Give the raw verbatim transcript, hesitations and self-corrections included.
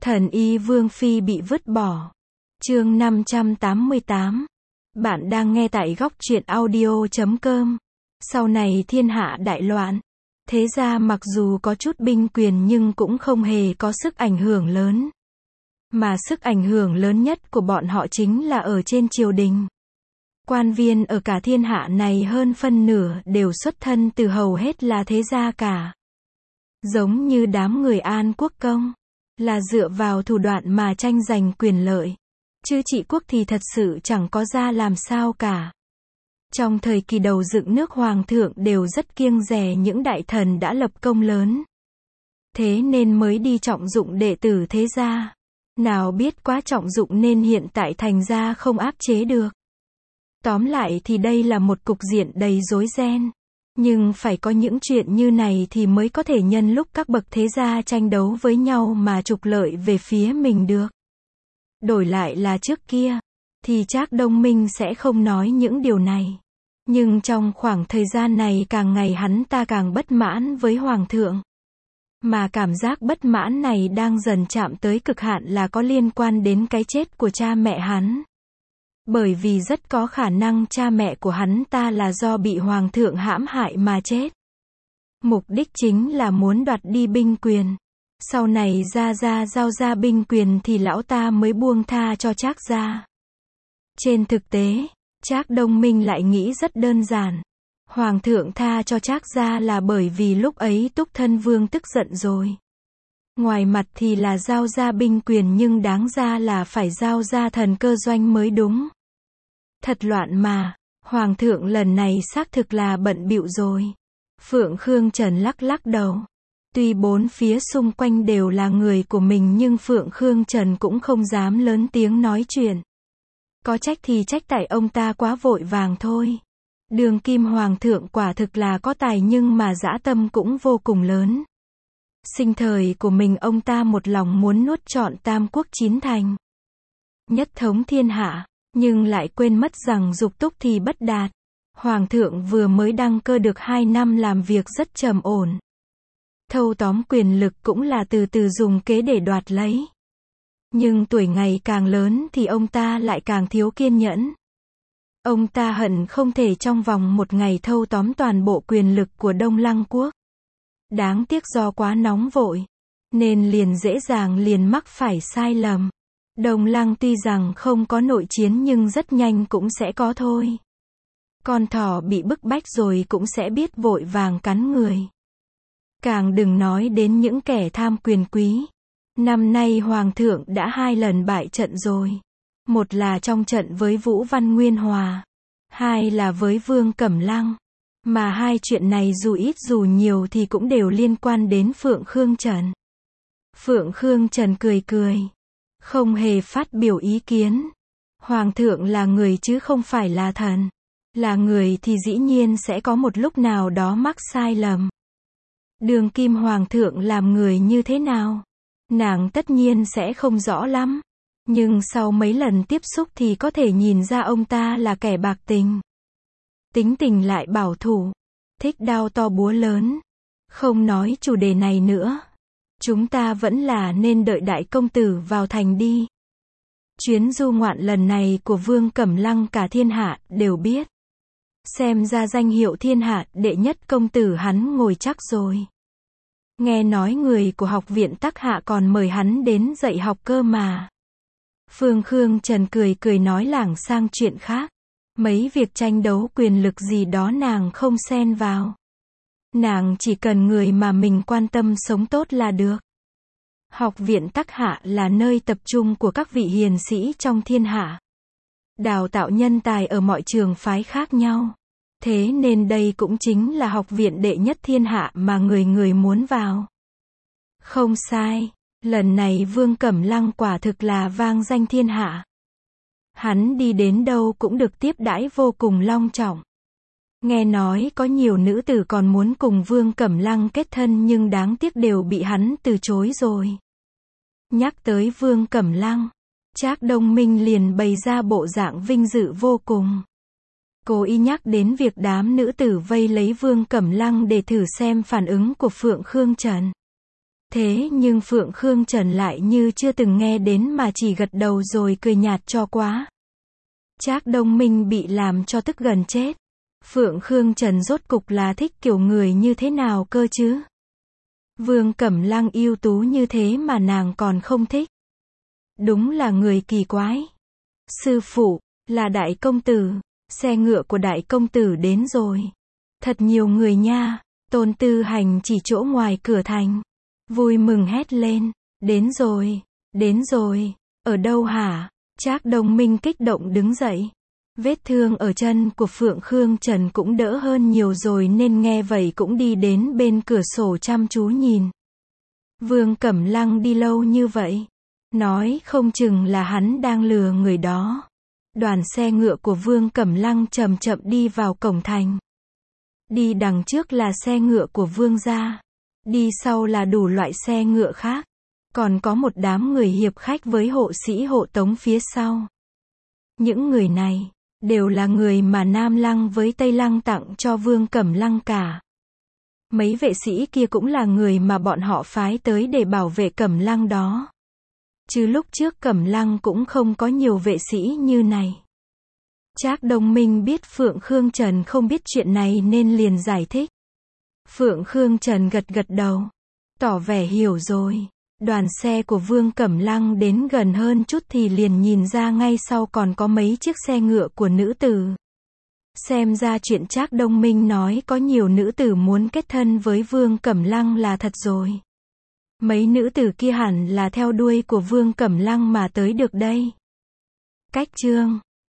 Thần y Vương Phi bị vứt bỏ. Chương năm trăm tám mươi tám. Bạn đang nghe tại góc truyện audio chấm com. Sau này thiên hạ đại loạn. Thế ra mặc dù có chút binh quyền nhưng cũng không hề có sức ảnh hưởng lớn. Mà sức ảnh hưởng lớn nhất của bọn họ chính là ở trên triều đình. Quan viên ở cả thiên hạ này hơn phân nửa đều xuất thân từ hầu hết là thế gia cả. Giống như đám người An Quốc Công, là dựa vào thủ đoạn mà tranh giành quyền lợi. Chứ trị quốc thì thật sự chẳng có ra làm sao cả. Trong thời kỳ đầu dựng nước hoàng thượng đều rất kiêng dè những đại thần đã lập công lớn. Thế nên mới đi trọng dụng đệ tử thế gia. Nào biết quá trọng dụng nên hiện tại thành ra không áp chế được. Tóm lại thì đây là một cục diện đầy rối ren. Nhưng phải có những chuyện như này thì mới có thể nhân lúc các bậc thế gia tranh đấu với nhau mà trục lợi về phía mình được. Đổi lại là trước kia, thì Trác Đông Minh sẽ không nói những điều này. Nhưng trong khoảng thời gian này càng ngày hắn ta càng bất mãn với Hoàng thượng. Mà cảm giác bất mãn này đang dần chạm tới cực hạn là có liên quan đến cái chết của cha mẹ hắn. Bởi vì rất có khả năng cha mẹ của hắn ta là do bị Hoàng thượng hãm hại mà chết. Mục đích chính là muốn đoạt đi binh quyền. Sau này Gia Gia giao ra binh quyền thì lão ta mới buông tha cho Trác gia. Trên thực tế, Trác Đông Minh lại nghĩ rất đơn giản. Hoàng thượng tha cho Trác gia là bởi vì lúc ấy Túc Thân Vương tức giận rồi. Ngoài mặt thì là giao ra binh quyền nhưng đáng ra là phải giao ra thần cơ doanh mới đúng. Thật loạn mà, Hoàng thượng lần này xác thực là bận bịu rồi. Phượng Khương Trần lắc lắc đầu. Tuy bốn phía xung quanh đều là người của mình nhưng Phượng Khương Trần cũng không dám lớn tiếng nói chuyện. Có trách thì trách tại ông ta quá vội vàng thôi. Đường kim hoàng thượng quả thực là có tài nhưng mà dã tâm cũng vô cùng lớn. Sinh thời của mình ông ta một lòng muốn nuốt trọn tam quốc chín thành. Nhất thống thiên hạ, nhưng lại quên mất rằng dục túc thì bất đạt. Hoàng thượng vừa mới đăng cơ được hai năm làm việc rất trầm ổn. Thâu tóm quyền lực cũng là từ từ dùng kế để đoạt lấy. Nhưng tuổi ngày càng lớn thì ông ta lại càng thiếu kiên nhẫn. Ông ta hận không thể trong vòng một ngày thâu tóm toàn bộ quyền lực của Đông Lăng quốc. Đáng tiếc do quá nóng vội, nên liền dễ dàng liền mắc phải sai lầm. Đông Lăng tuy rằng không có nội chiến nhưng rất nhanh cũng sẽ có thôi. Con thỏ bị bức bách rồi cũng sẽ biết vội vàng cắn người. Càng đừng nói đến những kẻ tham quyền quý. Năm nay Hoàng thượng đã hai lần bại trận rồi. Một là trong trận với Vũ Văn Nguyên Hòa. Hai là với Vương Cẩm Lăng. Mà hai chuyện này dù ít dù nhiều thì cũng đều liên quan đến Phượng Khương Trần. Phượng Khương Trần cười cười. Không hề phát biểu ý kiến. Hoàng thượng là người chứ không phải là thần. Là người thì dĩ nhiên sẽ có một lúc nào đó mắc sai lầm. Đường kim hoàng thượng làm người như thế nào? Nàng tất nhiên sẽ không rõ lắm. Nhưng sau mấy lần tiếp xúc thì có thể nhìn ra ông ta là kẻ bạc tình. Tính tình lại bảo thủ. Thích đao to búa lớn. Không nói chủ đề này nữa. Chúng ta vẫn là nên đợi đại công tử vào thành đi. Chuyến du ngoạn lần này của Vương Cẩm Lăng cả thiên hạ đều biết. Xem ra danh hiệu thiên hạ đệ nhất công tử hắn ngồi chắc rồi. Nghe nói người của học viện Tắc Hạ còn mời hắn đến dạy học cơ mà. Phương Khương Trần cười cười nói lảng sang chuyện khác. Mấy việc tranh đấu quyền lực gì đó nàng không xen vào. Nàng chỉ cần người mà mình quan tâm sống tốt là được. Học viện Tắc Hạ là nơi tập trung của các vị hiền sĩ trong thiên hạ. Đào tạo nhân tài ở mọi trường phái khác nhau. Thế nên đây cũng chính là học viện đệ nhất thiên hạ mà người người muốn vào. Không sai, lần này Vương Cẩm Lăng quả thực là vang danh thiên hạ. Hắn đi đến đâu cũng được tiếp đãi vô cùng long trọng. Nghe nói có nhiều nữ tử còn muốn cùng Vương Cẩm Lăng kết thân nhưng đáng tiếc đều bị hắn từ chối rồi. Nhắc tới Vương Cẩm Lăng, Trác Đông Minh liền bày ra bộ dạng vinh dự vô cùng. Cố ý nhắc đến việc đám nữ tử vây lấy Vương Cẩm Lăng để thử xem phản ứng của Phượng Khương Trần. Thế nhưng Phượng Khương Trần lại như chưa từng nghe đến mà chỉ gật đầu rồi cười nhạt cho quá. Trác Đông Minh bị làm cho tức gần chết. Phượng Khương Trần rốt cục là thích kiểu người như thế nào cơ chứ? Vương Cẩm Lăng ưu tú như thế mà nàng còn không thích. Đúng là người kỳ quái. Sư phụ, là đại công tử, xe ngựa của đại công tử đến rồi. Thật nhiều người nha. Tôn Tư Hành chỉ chỗ ngoài cửa thành. Vui mừng hét lên. Đến rồi, đến rồi, ở đâu hả? Trác Đông Minh kích động đứng dậy. Vết thương ở chân của Phượng Khương Trần cũng đỡ hơn nhiều rồi nên nghe vậy cũng đi đến bên cửa sổ chăm chú nhìn. Vương Cẩm Lăng đi lâu như vậy. Nói không chừng là hắn đang lừa người đó. Đoàn xe ngựa của Vương Cẩm Lăng chậm chậm đi vào cổng thành. Đi đằng trước là xe ngựa của Vương gia. Đi sau là đủ loại xe ngựa khác. Còn có một đám người hiệp khách với hộ sĩ hộ tống phía sau. Những người này đều là người mà Nam Lăng với Tây Lăng tặng cho Vương Cẩm Lăng cả. Mấy vệ sĩ kia cũng là người mà bọn họ phái tới để bảo vệ Cẩm Lăng đó. Chứ lúc trước Cẩm Lăng cũng không có nhiều vệ sĩ như này. Trác Đông Minh biết Phượng Khương Trần không biết chuyện này nên liền giải thích. Phượng Khương Trần gật gật đầu. Tỏ vẻ hiểu rồi. Đoàn xe của Vương Cẩm Lăng đến gần hơn chút thì liền nhìn ra ngay sau còn có mấy chiếc xe ngựa của nữ tử. Xem ra chuyện Trác Đông Minh nói có nhiều nữ tử muốn kết thân với Vương Cẩm Lăng là thật rồi. Mấy nữ tử kia hẳn là theo đuôi của Vương Cẩm Lăng mà tới được đây. Cách chương